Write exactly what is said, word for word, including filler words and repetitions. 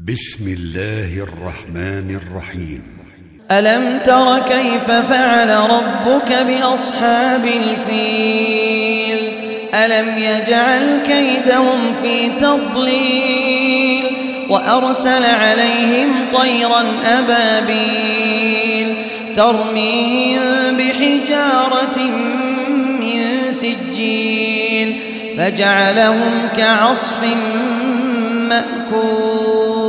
بسم الله الرحمن الرحيم. ألم تر كيف فعل ربك بأصحاب الفيل؟ ألم يجعل كيدهم في تضليل وأرسل عليهم طيرا أبابيل ترميهم بحجارة من سجيل فجعلهم كعصف مأكول.